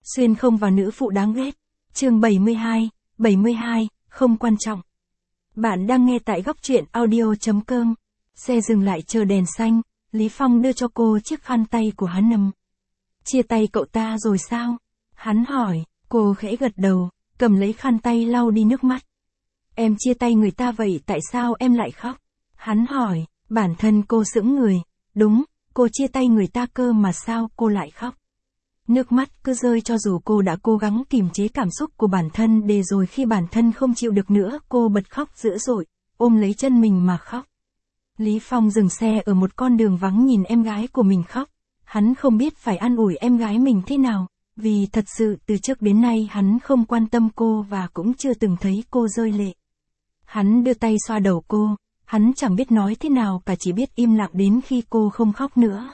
Xuyên không vào nữ phụ đáng ghét. Chương 72, không quan trọng. Bạn đang nghe tại góc truyện audio.com. Xe dừng lại chờ đèn xanh, Lý Phong đưa cho cô chiếc khăn tay của hắn nằm. Chia tay cậu ta rồi sao? Hắn hỏi, cô khẽ gật đầu, cầm lấy khăn tay lau đi nước mắt. Em chia tay người ta vậy tại sao em lại khóc? Hắn hỏi, bản thân cô sững người. Đúng, cô chia tay người ta cơ mà sao cô lại khóc? Nước mắt cứ rơi cho dù cô đã cố gắng kìm chế cảm xúc của bản thân để rồi khi bản thân không chịu được nữa cô bật khóc dữ dội, ôm lấy chân mình mà khóc. Lý Phong dừng xe ở một con đường vắng nhìn em gái của mình khóc. Hắn không biết phải an ủi em gái mình thế nào, vì thật sự từ trước đến nay hắn không quan tâm cô và cũng chưa từng thấy cô rơi lệ. Hắn đưa tay xoa đầu cô, hắn chẳng biết nói thế nào cả chỉ biết im lặng đến khi cô không khóc nữa.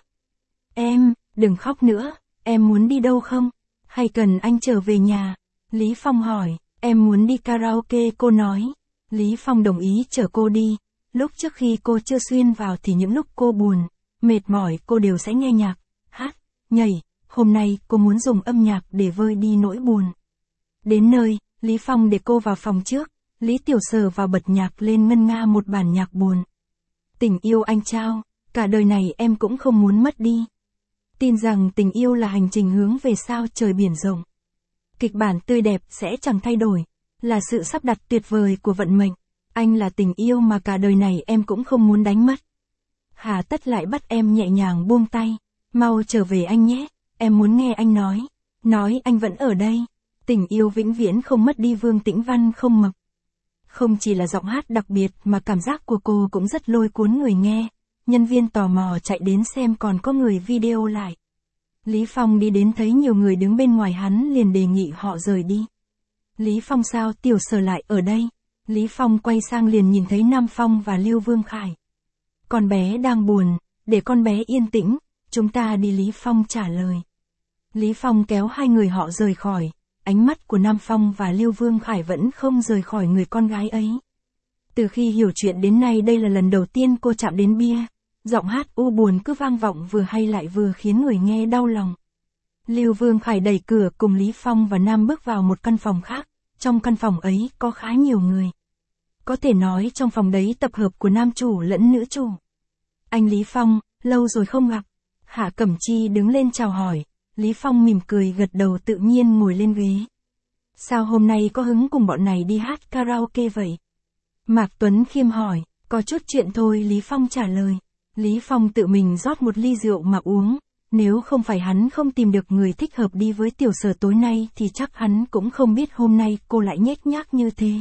Em, đừng khóc nữa, em muốn đi đâu không? Hay cần anh trở về nhà? Lý Phong hỏi, em muốn đi karaoke cô nói. Lý Phong đồng ý chở cô đi. Lúc trước khi cô chưa xuyên vào thì những lúc cô buồn, mệt mỏi cô đều sẽ nghe nhạc, hát, nhảy. Hôm nay cô muốn dùng âm nhạc để vơi đi nỗi buồn. Đến nơi, Lý Phong để cô vào phòng trước. Lý Tiểu Sở vào bật nhạc lên ngân nga một bản nhạc buồn. Tình yêu anh trao, cả đời này em cũng không muốn mất đi. Tin rằng tình yêu là hành trình hướng về sao trời biển rộng. Kịch bản tươi đẹp sẽ chẳng thay đổi, là sự sắp đặt tuyệt vời của vận mệnh. Anh là tình yêu mà cả đời này em cũng không muốn đánh mất. Hà tất lại bắt em nhẹ nhàng buông tay. Mau trở về anh nhé, em muốn nghe anh nói anh vẫn ở đây. Tình yêu vĩnh viễn không mất đi. Vương Tĩnh Văn không mập. Không chỉ là giọng hát đặc biệt mà cảm giác của cô cũng rất lôi cuốn người nghe. Nhân viên tò mò chạy đến xem còn có người video lại. Lý Phong đi đến thấy nhiều người đứng bên ngoài hắn liền đề nghị họ rời đi. Lý Phong sao Tiểu Sở lại ở đây? Lý Phong quay sang liền nhìn thấy Nam Phong và Lưu Vương Khải. Con bé đang buồn, để con bé yên tĩnh, chúng ta đi. Lý Phong trả lời. Lý Phong kéo hai người họ rời khỏi. Ánh mắt của Nam Phong và Lưu Vương Khải vẫn không rời khỏi người con gái ấy. Từ khi hiểu chuyện đến nay đây là lần đầu tiên cô chạm đến bia. Giọng hát u buồn cứ vang vọng vừa hay lại vừa khiến người nghe đau lòng. Lưu Vương Khải đẩy cửa cùng Lý Phong và Nam bước vào một căn phòng khác. Trong căn phòng ấy có khá nhiều người. Có thể nói trong phòng đấy tập hợp của nam chủ lẫn nữ chủ. Anh Lý Phong, lâu rồi không gặp. Hạ Cẩm Chi đứng lên chào hỏi. Lý Phong mỉm cười gật đầu tự nhiên ngồi lên ghế. Sao hôm nay có hứng cùng bọn này đi hát karaoke vậy? Mạc Tuấn Khiêm hỏi, có chút chuyện thôi. Lý Phong trả lời. Lý Phong tự mình rót một ly rượu mà uống. Nếu không phải hắn không tìm được người thích hợp đi với Tiểu Sở tối nay thì chắc hắn cũng không biết hôm nay cô lại nhếch nhác như thế.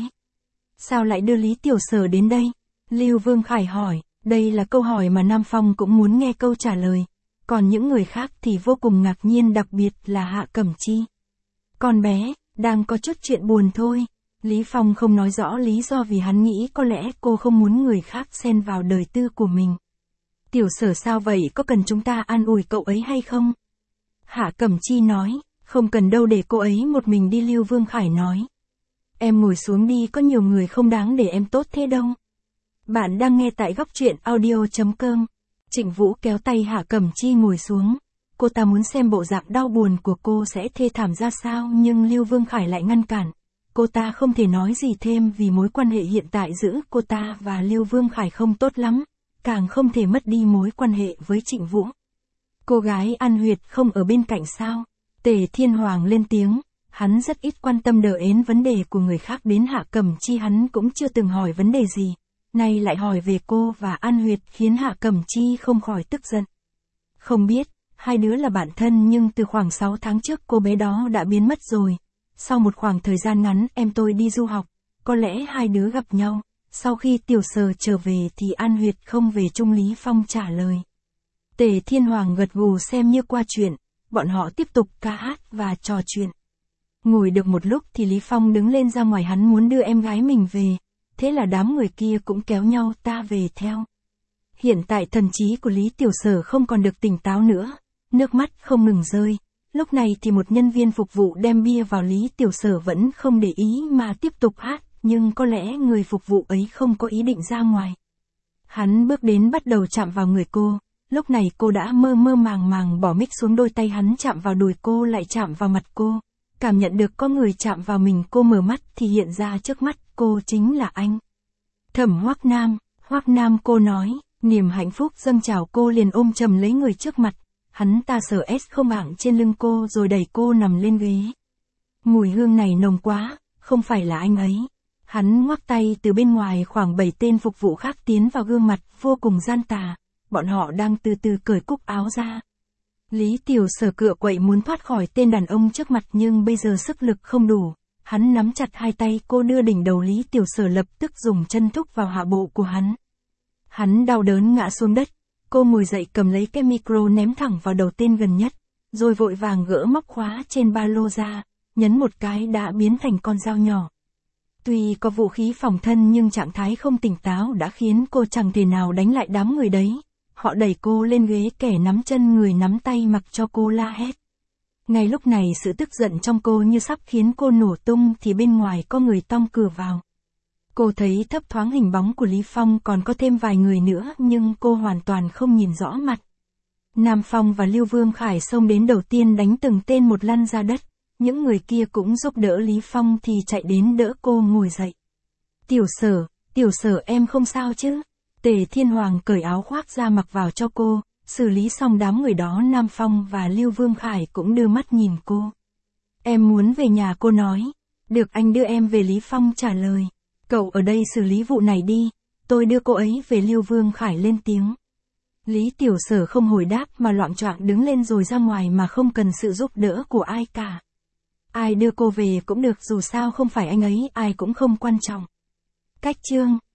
Sao lại đưa Lý Tiểu Sở đến đây? Lưu Vương Khải hỏi, đây là câu hỏi mà Nam Phong cũng muốn nghe câu trả lời. Còn những người khác thì vô cùng ngạc nhiên, đặc biệt là Hạ Cẩm Chi. Con bé, đang có chút chuyện buồn thôi. Lý Phong không nói rõ lý do vì hắn nghĩ có lẽ cô không muốn người khác xen vào đời tư của mình. Tiểu Sở sao vậy, có cần chúng ta an ủi cậu ấy hay không? Hạ Cẩm Chi nói, không cần đâu, để cô ấy một mình đi. Lưu Vương Khải nói. Em ngồi xuống đi, có nhiều người không đáng để em tốt thế đâu. Bạn đang nghe tại góc truyện audio.com. Trịnh Vũ kéo tay Hạ Cẩm Chi ngồi xuống. Cô ta muốn xem bộ dạng đau buồn của cô sẽ thê thảm ra sao nhưng Lưu Vương Khải lại ngăn cản. Cô ta không thể nói gì thêm vì mối quan hệ hiện tại giữa cô ta và Lưu Vương Khải không tốt lắm. Càng không thể mất đi mối quan hệ với Trịnh Vũ. Cô gái An Huyệt không ở bên cạnh sao? Tề Thiên Hoàng lên tiếng. Hắn rất ít quan tâm đờ ến vấn đề của người khác, đến Hạ Cẩm Chi hắn cũng chưa từng hỏi vấn đề gì. Nay lại hỏi về cô và An Huyệt khiến Hạ Cẩm Chi không khỏi tức giận. Không biết, hai đứa là bạn thân nhưng từ khoảng 6 tháng trước cô bé đó đã biến mất rồi. Sau một khoảng thời gian ngắn em tôi đi du học, có lẽ hai đứa gặp nhau. Sau khi Tiểu Sở trở về thì An Huyệt không về chung. Lý Phong trả lời. Tề Thiên Hoàng gật gù xem như qua chuyện. Bọn họ tiếp tục ca hát và trò chuyện. Ngồi được một lúc thì Lý Phong đứng lên ra ngoài, hắn muốn đưa em gái mình về. Thế là đám người kia cũng kéo nhau ta về theo. Hiện tại thần trí của Lý Tiểu Sở không còn được tỉnh táo nữa. Nước mắt không ngừng rơi. Lúc này thì một nhân viên phục vụ đem bia vào, Lý Tiểu Sở vẫn không để ý mà tiếp tục hát. Nhưng có lẽ người phục vụ ấy không có ý định ra ngoài. Hắn bước đến bắt đầu chạm vào người cô. Lúc này cô đã mơ mơ màng màng bỏ mic xuống, đôi tay hắn chạm vào đùi cô lại chạm vào mặt cô. Cảm nhận được có người chạm vào mình, cô mở mắt thì hiện ra trước mắt cô chính là anh. Thẩm Hoắc Nam. Hoắc Nam, cô nói, niềm hạnh phúc dâng trào, cô liền ôm chầm lấy người trước mặt. Hắn ta sờ không ảng trên lưng cô rồi đẩy cô nằm lên ghế. Mùi hương này nồng quá, không phải là anh ấy. Hắn ngoắc tay, từ bên ngoài khoảng 7 tên phục vụ khác tiến vào, gương mặt vô cùng gian tà. Bọn họ đang từ từ cởi cúc áo ra. Lý Tiểu Sở cựa quậy muốn thoát khỏi tên đàn ông trước mặt nhưng bây giờ sức lực không đủ. Hắn nắm chặt hai tay cô, đưa đỉnh đầu Lý Tiểu Sở, lập tức dùng chân thúc vào hạ bộ của hắn. Hắn đau đớn ngã xuống đất. Cô ngồi dậy cầm lấy cái micro ném thẳng vào đầu tên gần nhất, rồi vội vàng gỡ móc khóa trên ba lô ra, nhấn một cái đã biến thành con dao nhỏ. Tuy có vũ khí phòng thân nhưng trạng thái không tỉnh táo đã khiến cô chẳng thể nào đánh lại đám người đấy. Họ đẩy cô lên ghế, kẻ nắm chân người nắm tay, mặc cho cô la hét. Ngay lúc này sự tức giận trong cô như sắp khiến cô nổ tung thì bên ngoài có người tong cửa vào. Cô thấy thấp thoáng hình bóng của Lý Phong, còn có thêm vài người nữa nhưng cô hoàn toàn không nhìn rõ mặt. Nam Phong và Lưu Vương Khải xông đến, đầu tiên đánh từng tên một lăn ra đất. Những người kia cũng giúp đỡ Lý Phong thì chạy đến đỡ cô ngồi dậy. Tiểu Sở em không sao chứ? Tề Thiên Hoàng cởi áo khoác ra mặc vào cho cô. Xử lý xong đám người đó, Nam Phong và Lưu Vương Khải cũng đưa mắt nhìn cô. Em muốn về nhà, cô nói. Được, anh đưa em về, Lý Phong trả lời. Cậu ở đây xử lý vụ này đi, tôi đưa cô ấy về, Lưu Vương Khải lên tiếng. Lý Tiểu Sở không hồi đáp mà loạng choạng đứng lên rồi ra ngoài mà không cần sự giúp đỡ của ai cả. Ai đưa cô về cũng được, dù sao không phải anh ấy, ai cũng không quan trọng. Cách chương